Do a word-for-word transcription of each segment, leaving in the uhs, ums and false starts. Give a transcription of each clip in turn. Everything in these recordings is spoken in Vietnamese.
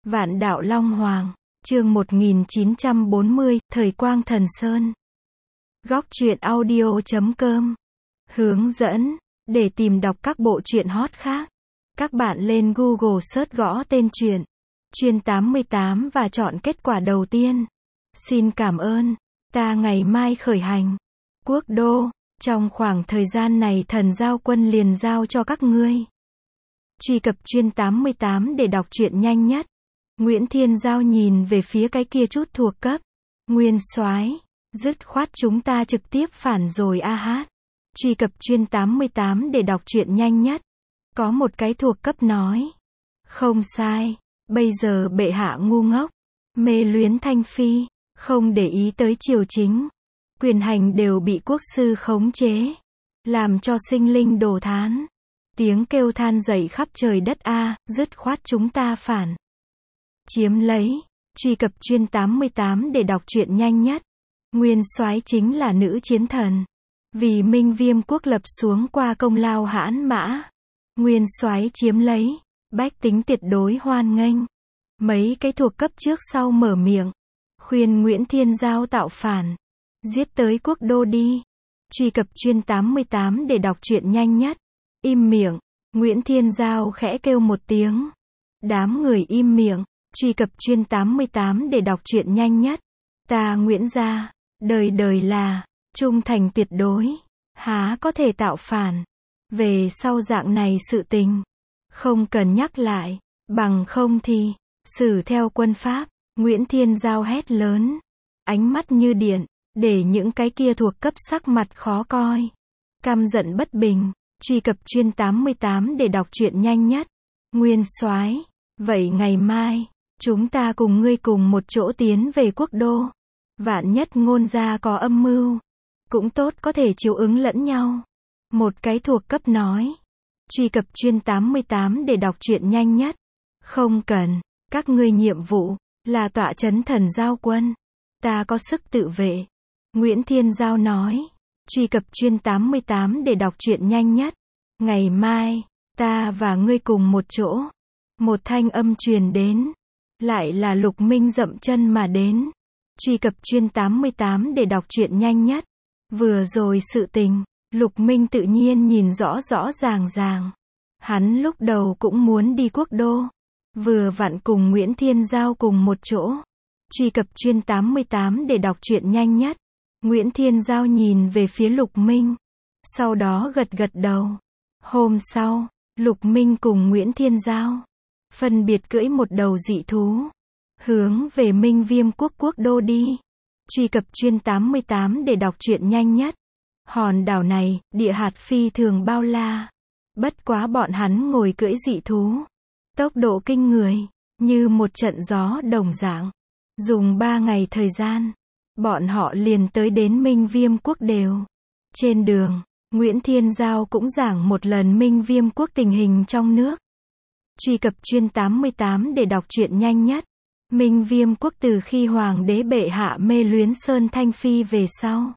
Vạn đạo Long Hoàng, chương một nghìn chín trăm bốn mươi, Thời Quang Thần Sơn. Góc truyện audio chấm com. Hướng dẫn, để tìm đọc các bộ truyện hot khác. Các bạn lên Google search gõ tên truyện Chuyên tám mươi tám và chọn kết quả đầu tiên. Xin cảm ơn. Ta ngày mai khởi hành. Quốc đô, trong khoảng thời gian này thần giao quân liền giao cho các ngươi. Truy cập Chuyên tám mươi tám để đọc truyện nhanh nhất. Nguyễn Thiên Giao nhìn về phía cái kia chút thuộc cấp. Nguyên soái, dứt khoát chúng ta trực tiếp phản rồi a hát. Truy cập Chuyên tám mươi tám để đọc truyện nhanh nhất. Có một cái thuộc cấp nói. Không sai, bây giờ bệ hạ ngu ngốc, mê luyến Thanh Phi, không để ý tới triều chính. Quyền hành đều bị quốc sư khống chế, làm cho sinh linh đổ thán. Tiếng kêu than dậy khắp trời đất a, dứt khoát chúng ta phản. Chiếm lấy, truy cập Chuyên tám mươi tám để đọc truyện nhanh nhất. Nguyên soái chính là nữ chiến thần. Vì Minh Viêm quốc lập xuống qua công lao hãn mã. Nguyên soái chiếm lấy, bách tính tuyệt đối hoan nghênh. Mấy cái thuộc cấp trước sau mở miệng, khuyên Nguyễn Thiên Giao tạo phản. Giết tới quốc đô đi. Truy cập Chuyên tám mươi tám để đọc truyện nhanh nhất. Im miệng, Nguyễn Thiên Giao khẽ kêu một tiếng. Đám người im miệng. Truy cập Chuyên tám mươi tám để đọc truyện nhanh nhất. Ta Nguyễn gia, đời đời là trung thành tuyệt đối, há có thể tạo phản. Về sau dạng này sự tình, không cần nhắc lại, bằng không thì xử theo quân pháp. Nguyễn Thiên Giao hét lớn, ánh mắt như điện, để những cái kia thuộc cấp sắc mặt khó coi, căm giận bất bình. Truy cập Chuyên tám mươi tám để đọc truyện nhanh nhất. Nguyên soái, vậy ngày mai chúng ta cùng ngươi cùng một chỗ tiến về quốc đô. Vạn nhất Ngôn gia có âm mưu, cũng tốt có thể chiếu ứng lẫn nhau. Một cái thuộc cấp nói. Truy cập Chuyên tám mươi tám để đọc truyện nhanh nhất. Không cần, các ngươi nhiệm vụ là tọa trấn thần giao quân. Ta có sức tự vệ. Nguyễn Thiên Giao nói. Truy cập Chuyên tám mươi tám để đọc truyện nhanh nhất. Ngày mai, ta và ngươi cùng một chỗ. Một thanh âm truyền đến. Lại là Lục Minh dậm chân mà đến. Truy cập Chuyên tám mươi tám để đọc truyện nhanh nhất. Vừa rồi sự tình, Lục Minh tự nhiên nhìn rõ rõ ràng ràng. Hắn lúc đầu cũng muốn đi quốc đô. Vừa vặn cùng Nguyễn Thiên Giao cùng một chỗ. Truy cập Chuyên tám mươi tám để đọc truyện nhanh nhất. Nguyễn Thiên Giao nhìn về phía Lục Minh. Sau đó gật gật đầu. Hôm sau, Lục Minh cùng Nguyễn Thiên Giao phân biệt cưỡi một đầu dị thú, hướng về Minh Viêm quốc quốc đô đi. Truy cập Chuyên tám mươi tám để đọc truyện nhanh nhất. Hòn đảo này, địa hạt phi thường bao la. Bất quá bọn hắn ngồi cưỡi dị thú, tốc độ kinh người, như một trận gió đồng dạng. Dùng ba ngày thời gian, bọn họ liền tới đến Minh Viêm quốc đều. Trên đường, Nguyễn Thiên Giao cũng giảng một lần Minh Viêm quốc tình hình trong nước. Truy cập Chuyên tám mươi tám để đọc truyện nhanh nhất. Minh Viêm quốc từ khi hoàng đế bệ hạ mê luyến Sơn Thanh Phi về sau,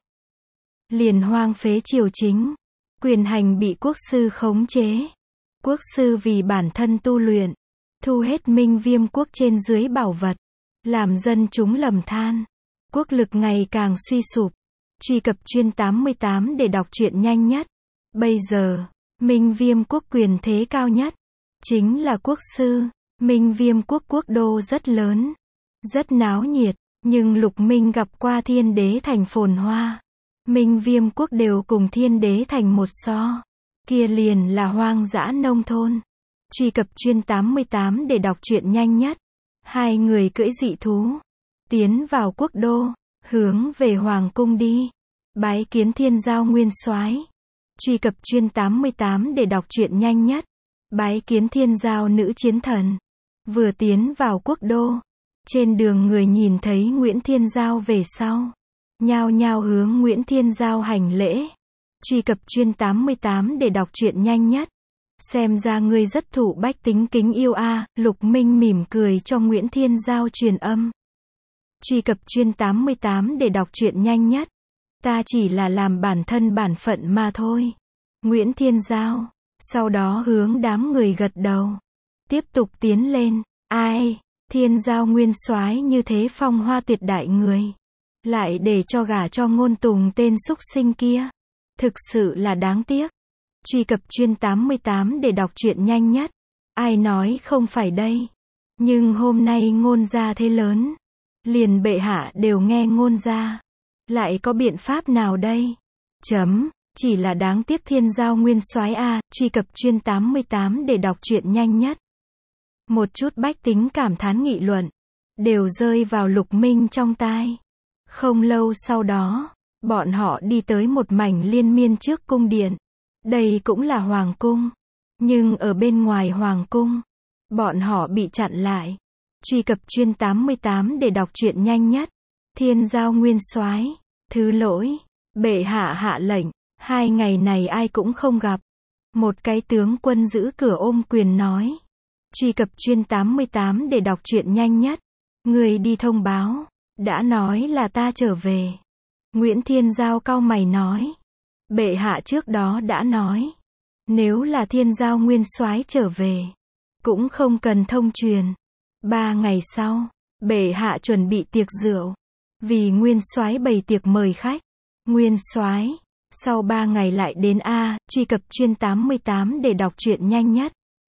liền hoang phế triều chính, quyền hành bị quốc sư khống chế. Quốc sư vì bản thân tu luyện, thu hết Minh Viêm quốc trên dưới bảo vật, làm dân chúng lầm than. Quốc lực ngày càng suy sụp. Truy cập Chuyên tám mươi tám để đọc truyện nhanh nhất. Bây giờ, Minh Viêm quốc quyền thế cao nhất chính là quốc sư. Minh Viêm quốc quốc đô rất lớn, rất náo nhiệt, nhưng Lục Minh gặp qua Thiên Đế thành phồn hoa. Minh Viêm quốc đều cùng Thiên Đế thành một so, kia liền là hoang dã nông thôn. Truy cập Chuyên tám mươi tám để đọc truyện nhanh nhất. Hai người cưỡi dị thú, tiến vào quốc đô, hướng về hoàng cung đi, bái kiến Thiên Giao nguyên soái. Truy cập Chuyên tám mươi tám để đọc truyện nhanh nhất. Bái kiến Thiên Giao nữ chiến thần. Vừa tiến vào quốc đô, trên đường người nhìn thấy Nguyễn Thiên Giao về sau, nhao nhao hướng Nguyễn Thiên Giao hành lễ. Truy cập Chuyên tám mươi tám để đọc truyện nhanh nhất. Xem ra ngươi rất thụ bách tính kính yêu a. Lục Minh mỉm cười cho Nguyễn Thiên Giao truyền âm. Truy cập Chuyên tám mươi tám để đọc truyện nhanh nhất. Ta chỉ là làm bản thân bản phận mà thôi. Nguyễn Thiên Giao, sau đó hướng đám người gật đầu. Tiếp tục tiến lên. Ai? Thiên Giao nguyên soái như thế phong hoa tuyệt đại người, lại để cho gả cho Ngôn Tùng tên súc sinh kia. Thực sự là đáng tiếc. Truy cập chuyên tám mươi tám để đọc truyện nhanh nhất. Ai nói không phải đây. Nhưng hôm nay Ngôn gia thế lớn, liền bệ hạ đều nghe Ngôn gia. Lại có biện pháp nào đây? Chấm, chỉ là đáng tiếc Thiên Giao nguyên soái a, truy cập chuyên tám mươi tám để đọc truyện nhanh nhất. Một chút bách tính cảm thán nghị luận, đều rơi vào Lục Minh trong tai. Không lâu sau đó, bọn họ đi tới một mảnh liên miên trước cung điện. Đây cũng là hoàng cung. Nhưng ở bên ngoài hoàng cung, bọn họ bị chặn lại. Truy cập chuyên tám mươi tám để đọc truyện nhanh nhất. Thiên Giao nguyên soái, thứ lỗi, bệ hạ hạ lệnh, hai ngày này ai cũng không gặp. Một cái tướng quân giữ cửa ôm quyền nói. Truy cập chuyên tám mươi tám để đọc truyện nhanh nhất. Người đi thông báo, đã nói là ta trở về. Nguyễn Thiên Giao cau mày nói. Bệ hạ trước đó đã nói, nếu là Thiên Giao nguyên soái trở về, cũng không cần thông truyền. Ba ngày sau, bệ hạ chuẩn bị tiệc rượu, vì nguyên soái bày tiệc mời khách. Nguyên soái, sau ba ngày lại đến a, truy cập chuyên tám mươi tám để đọc truyện nhanh nhất.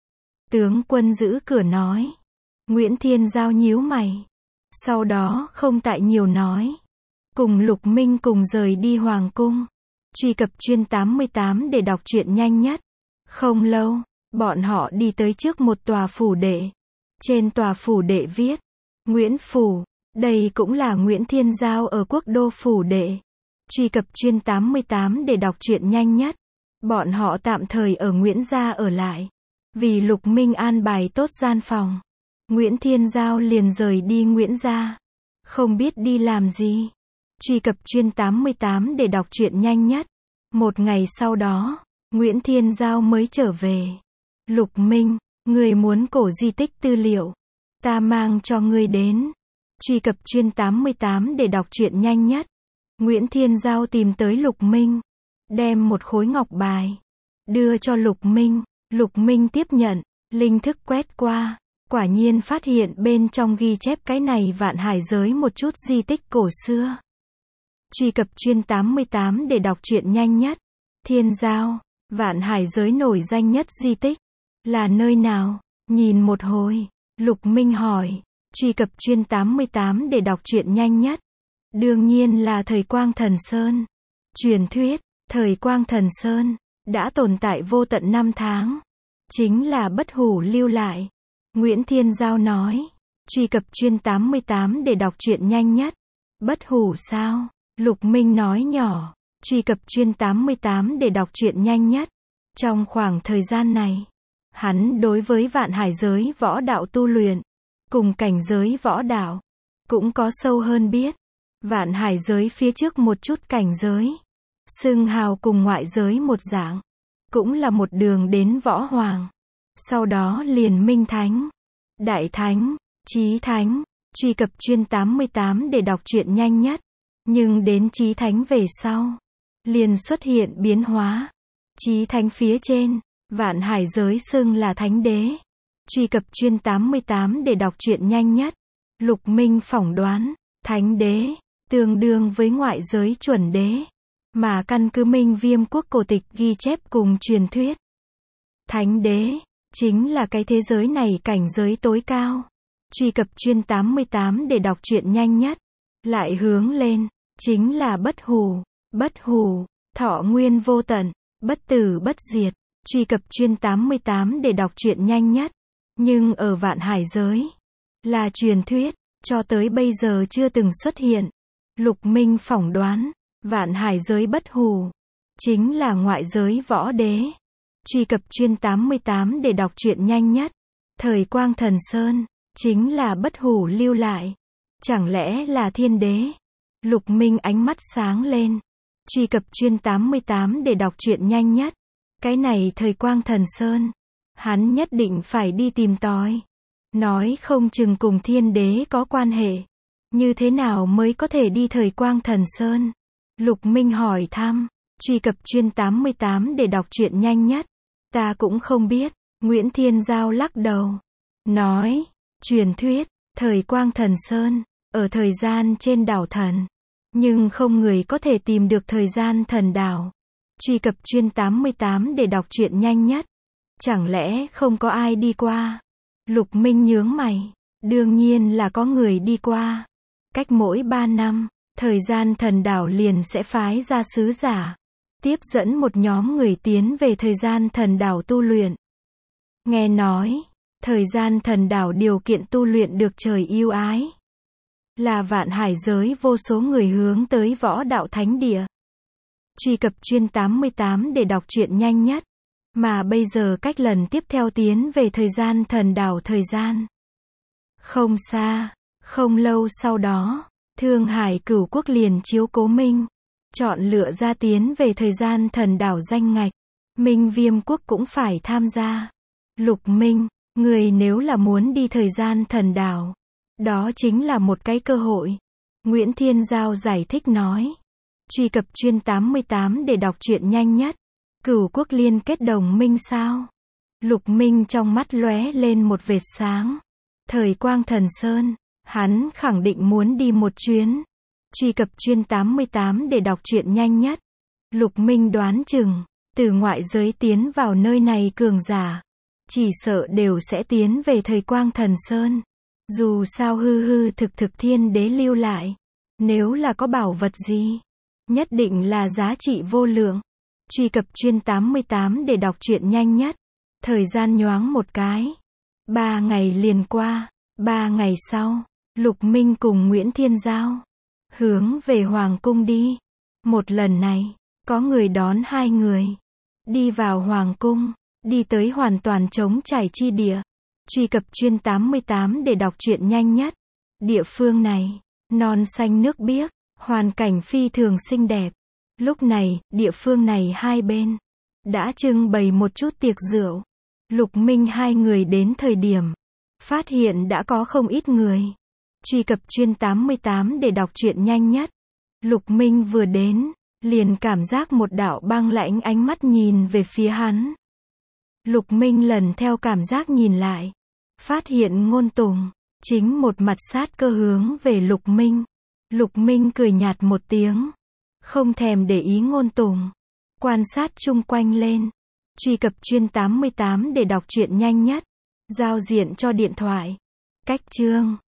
Tướng quân giữ cửa nói. Nguyễn Thiên Giao nhíu mày, sau đó không tại nhiều nói, cùng Lục Minh cùng rời đi hoàng cung. Truy cập chuyên tám mươi tám để đọc truyện nhanh nhất. Không lâu, bọn họ đi tới trước một tòa phủ đệ. Trên tòa phủ đệ viết, Nguyễn Phủ, đây cũng là Nguyễn Thiên Giao ở quốc đô phủ đệ. Truy cập chuyên tám mươi tám để đọc truyện nhanh nhất. Bọn họ tạm thời ở Nguyễn gia ở lại, vì Lục Minh an bài tốt gian phòng. Nguyễn Thiên Giao liền rời đi Nguyễn gia, không biết đi làm gì. Truy cập chuyên tám mươi tám để đọc truyện nhanh nhất. Một ngày sau đó, Nguyễn Thiên Giao mới trở về. Lục Minh, người muốn cổ di tích tư liệu, ta mang cho ngươi đến. Truy cập chuyên tám mươi tám để đọc truyện nhanh nhất. Nguyễn Thiên Giao tìm tới Lục Minh, đem một khối ngọc bài, đưa cho Lục Minh. Lục Minh tiếp nhận, linh thức quét qua, quả nhiên phát hiện bên trong ghi chép cái này Vạn Hải giới một chút di tích cổ xưa. Truy cập chuyên tám mươi tám để đọc truyện nhanh nhất. Thiên Giao, Vạn Hải giới nổi danh nhất di tích, là nơi nào? Nhìn một hồi, Lục Minh hỏi. Truy cập chuyên tám mươi tám để đọc truyện nhanh nhất. Đương nhiên là Thời Quang Thần Sơn. Truyền thuyết, Thời Quang Thần Sơn, đã tồn tại vô tận năm tháng. Chính là Bất Hủ lưu lại. Nguyễn Thiên Giao nói. Truy cập chuyên tám mươi tám để đọc truyện nhanh nhất. Bất Hủ sao? Lục Minh nói nhỏ. Truy cập chuyên tám mươi tám để đọc truyện nhanh nhất. Trong khoảng thời gian này, hắn đối với Vạn Hải giới võ đạo tu luyện, cùng cảnh giới võ đạo, cũng có sâu hơn biết. Vạn Hải giới phía trước một chút cảnh giới, xưng hào cùng ngoại giới một dạng, cũng là một đường đến võ hoàng. Sau đó liền Minh Thánh, Đại Thánh, Chí Thánh. Truy cập chuyên tám mươi tám để đọc truyện nhanh nhất. Nhưng đến Chí Thánh về sau, liền xuất hiện biến hóa. Chí Thánh phía trên, Vạn Hải giới xưng là Thánh Đế. Truy cập chuyên tám mươi tám để đọc truyện nhanh nhất. Lục Minh phỏng đoán, Thánh Đế, tương đương với ngoại giới chuẩn đế. Mà căn cứ Minh Viêm quốc cổ tịch ghi chép cùng truyền thuyết, Thánh Đế, chính là cái thế giới này cảnh giới tối cao. Truy cập chuyên tám mươi tám để đọc truyện nhanh nhất. Lại hướng lên, chính là Bất Hủ. Bất Hủ, thọ nguyên vô tận, bất tử bất diệt. Truy cập chuyên tám mươi tám để đọc truyện nhanh nhất. Nhưng ở Vạn Hải giới, là truyền thuyết, cho tới bây giờ chưa từng xuất hiện. Lục Minh phỏng đoán, Vạn Hải giới Bất Hủ, chính là ngoại giới võ đế. Truy cập chuyên tám mươi tám để đọc truyện nhanh nhất. Thời Quang Thần Sơn, chính là Bất Hủ lưu lại. Chẳng lẽ là Thiên Đế? Lục Minh ánh mắt sáng lên. Truy cập chuyên tám mươi tám để đọc truyện nhanh nhất. Cái này Thời Quang Thần Sơn, hắn nhất định phải đi tìm tòi. Nói không chừng cùng Thiên Đế có quan hệ. Như thế nào mới có thể đi Thời Quang Thần Sơn? Lục Minh hỏi thăm. Truy cập chuyên tám mươi tám để đọc truyện nhanh nhất. Ta cũng không biết. Nguyễn Thiên Giao lắc đầu, nói, truyền thuyết, Thời Quang Thần Sơn, ở thời gian trên đảo thần. Nhưng không người có thể tìm được thời gian thần đảo. Truy cập chuyên tám mươi tám để đọc truyện nhanh nhất. Chẳng lẽ không có ai đi qua? Lục Minh nhướng mày. Đương nhiên là có người đi qua. Cách mỗi ba năm, thời gian thần đảo liền sẽ phái ra sứ giả. Tiếp dẫn một nhóm người tiến về thời gian thần đảo tu luyện. Nghe nói, thời gian thần đảo điều kiện tu luyện được trời yêu ái. Là vạn hải giới vô số người hướng tới võ đạo thánh địa. Truy cập chuyên tám mươi tám để đọc truyện nhanh nhất. Mà bây giờ cách lần tiếp theo tiến về thời gian thần đảo thời gian. Không xa, không lâu sau đó, Thương Hải Cửu Quốc liền chiếu cố Minh. Chọn lựa ra tiến về thời gian thần đảo danh ngạch. Minh Viêm Quốc cũng phải tham gia. Lục Minh, người nếu là muốn đi thời gian thần đảo, đó chính là một cái cơ hội. Nguyễn Thiên Giao giải thích nói. Truy cập chuyên tám mươi tám để đọc truyện nhanh nhất. Cửu quốc liên kết đồng minh sao? Lục Minh trong mắt lóe lên một vệt sáng. Thời Quang Thần Sơn, hắn khẳng định muốn đi một chuyến. Truy cập chuyên tám mươi tám để đọc truyện nhanh nhất. Lục Minh đoán chừng, từ ngoại giới tiến vào nơi này cường giả, chỉ sợ đều sẽ tiến về thời Quang Thần Sơn. Dù sao hư hư thực thực thiên đế lưu lại. Nếu là có bảo vật gì, nhất định là giá trị vô lượng. Truy cập chuyên tám mươi tám để đọc truyện nhanh nhất. Thời gian nhoáng một cái. Ba ngày liền qua. Ba ngày sau, Lục Minh cùng Nguyễn Thiên Giao hướng về Hoàng Cung đi. Một lần này, có người đón hai người. Đi vào Hoàng Cung, đi tới hoàn toàn trống trải chi địa. Truy cập chuyên tám mươi tám để đọc truyện nhanh nhất. Địa phương này, non xanh nước biếc, hoàn cảnh phi thường xinh đẹp. Lúc này, địa phương này hai bên đã trưng bày một chút tiệc rượu. Lục Minh hai người đến thời điểm, phát hiện đã có không ít người. Truy cập chuyên tám mươi tám để đọc truyện nhanh nhất. Lục Minh vừa đến, liền cảm giác một đạo băng lãnh ánh mắt nhìn về phía hắn. Lục Minh lần theo cảm giác nhìn lại, phát hiện Ngôn Tùng chính một mặt sát cơ hướng về Lục Minh. Lục Minh cười nhạt một tiếng, không thèm để ý Ngôn Tùng, quan sát chung quanh lên. Truy cập chuyên tám mươi tám để đọc truyện nhanh nhất. Giao diện cho điện thoại. Cách chương